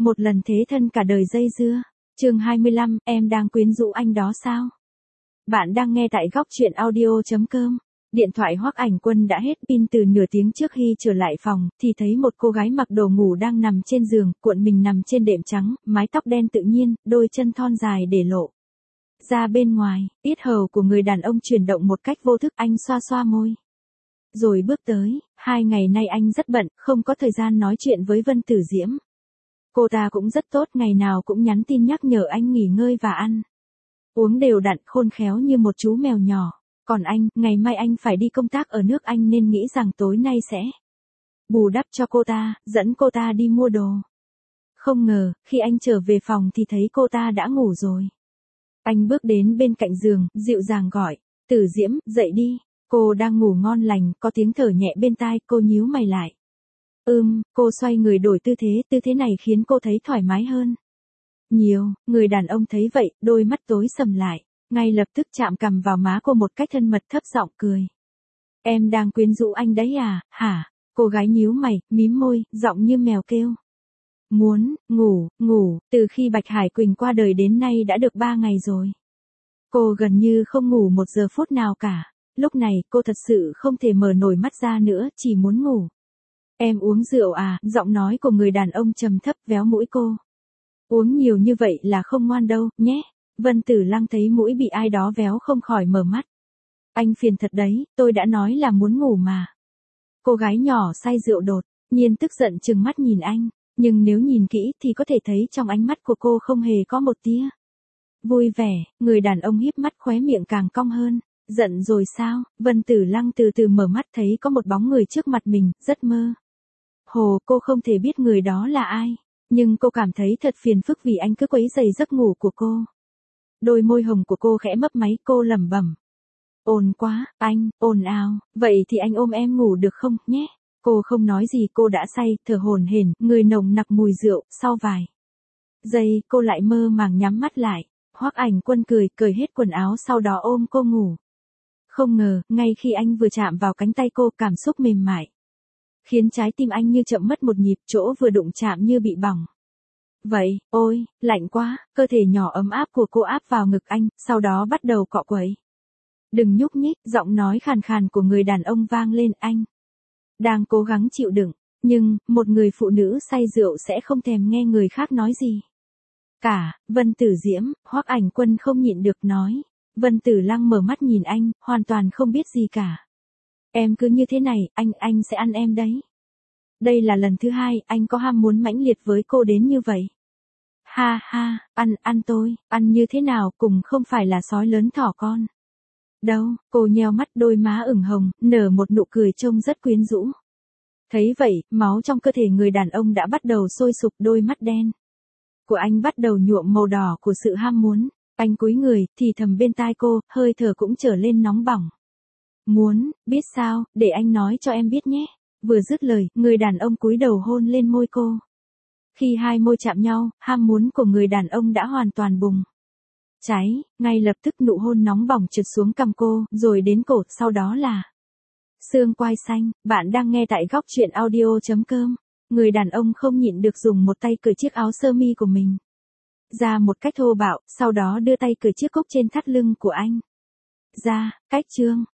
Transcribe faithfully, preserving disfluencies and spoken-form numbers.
Một lần thế thân cả đời dây dưa. Chương hai mươi lăm, em đang quyến rũ anh đó sao? Bạn đang nghe tại góc truyện audio chấm com. Điện thoại Hoắc Ảnh Quân đã hết pin từ nửa tiếng trước khi trở lại phòng, thì thấy một cô gái mặc đồ ngủ đang nằm trên giường, cuộn mình nằm trên đệm trắng, mái tóc đen tự nhiên, đôi chân thon dài để lộ ra bên ngoài, yết hầu của người đàn ông chuyển động một cách vô thức, anh xoa xoa môi. Rồi bước tới, hai ngày nay anh rất bận, không có thời gian nói chuyện với Vân Tử Diễm. Cô ta cũng rất tốt, ngày nào cũng nhắn tin nhắc nhở anh nghỉ ngơi và ăn uống đều đặn, khôn khéo như một chú mèo nhỏ. Còn anh, ngày mai anh phải đi công tác ở nước Anh nên nghĩ rằng tối nay sẽ bù đắp cho cô ta, dẫn cô ta đi mua đồ. Không ngờ, khi anh trở về phòng thì thấy cô ta đã ngủ rồi. Anh bước đến bên cạnh giường, dịu dàng gọi, Tử Diễm, dậy đi. Cô đang ngủ ngon lành, có tiếng thở nhẹ bên tai, cô nhíu mày lại. Ừm, cô xoay người đổi tư thế, tư thế này khiến cô thấy thoải mái hơn nhiều. Người đàn ông thấy vậy, đôi mắt tối sầm lại, ngay lập tức chạm cằm vào má cô một cách thân mật, thấp giọng cười. Em đang quyến rũ anh đấy à, hả? Cô gái nhíu mày, mím môi, giọng như mèo kêu. Muốn, ngủ, ngủ, từ khi Bạch Hải Quỳnh qua đời đến nay đã được ba ngày rồi. Cô gần như không ngủ một giờ phút nào cả. Lúc này, cô thật sự không thể mở nổi mắt ra nữa, chỉ muốn ngủ. Em uống rượu à, giọng nói của người đàn ông trầm thấp véo mũi cô. Uống nhiều như vậy là không ngoan đâu, nhé. Vân Tử Lăng thấy mũi bị ai đó véo không khỏi mở mắt. Anh phiền thật đấy, tôi đã nói là muốn ngủ mà. Cô gái nhỏ say rượu đột nhiên tức giận trừng mắt nhìn anh, nhưng nếu nhìn kỹ thì có thể thấy trong ánh mắt của cô không hề có một tia vui vẻ. Người đàn ông híp mắt, khóe miệng càng cong hơn. Giận rồi sao? Vân Tử Lăng từ từ mở mắt, thấy có một bóng người trước mặt mình, rất mơ hồ, cô không thể biết người đó là ai, nhưng cô cảm thấy thật phiền phức vì anh cứ quấy rầy giấc ngủ của cô. Đôi môi hồng của cô khẽ mấp máy, cô lẩm bẩm. Ồn quá, anh, ồn ào, vậy thì anh ôm em ngủ được không, nhé? Cô không nói gì, cô đã say, thở hổn hển, người nồng nặc mùi rượu. Sau vài giây, cô lại mơ màng nhắm mắt lại. Hoắc Ảnh Quân cười, cởi hết quần áo sau đó ôm cô ngủ. Không ngờ, ngay khi anh vừa chạm vào cánh tay cô, cảm xúc mềm mại khiến trái tim anh như chậm mất một nhịp, chỗ vừa đụng chạm như bị bỏng. Vậy, ôi, lạnh quá, cơ thể nhỏ ấm áp của cô áp vào ngực anh, sau đó bắt đầu cọ quấy. Đừng nhúc nhích, giọng nói khàn khàn của người đàn ông vang lên. Anh đang cố gắng chịu đựng, nhưng, một người phụ nữ say rượu sẽ không thèm nghe người khác nói gì cả. Vân Tử Diễm, Hoắc Ảnh Quân không nhịn được nói. Vân Tử Lăng mở mắt nhìn anh, hoàn toàn không biết gì cả. Em cứ như thế này, anh, anh sẽ ăn em đấy. Đây là lần thứ hai, anh có ham muốn mãnh liệt với cô đến như vậy. Ha ha, ăn, ăn tôi, ăn như thế nào, cùng không phải là sói lớn thỏ con. Đâu, cô nheo mắt, đôi má ửng hồng, nở một nụ cười trông rất quyến rũ. Thấy vậy, máu trong cơ thể người đàn ông đã bắt đầu sôi sục, đôi mắt đen của anh bắt đầu nhuộm màu đỏ của sự ham muốn. Anh cúi người, thì thầm bên tai cô, hơi thở cũng trở lên nóng bỏng. Muốn, biết sao, để anh nói cho em biết nhé. Vừa dứt lời, người đàn ông cúi đầu hôn lên môi cô. Khi hai môi chạm nhau, ham muốn của người đàn ông đã hoàn toàn bùng cháy, ngay lập tức nụ hôn nóng bỏng trượt xuống cằm cô, rồi đến cổ, sau đó là xương quai xanh. Bạn đang nghe tại góc truyện audio chấm com. Người đàn ông không nhịn được dùng một tay cởi chiếc áo sơ mi của mình ra một cách thô bạo, sau đó đưa tay cởi chiếc cúc trên thắt lưng của anh ra. Cách chương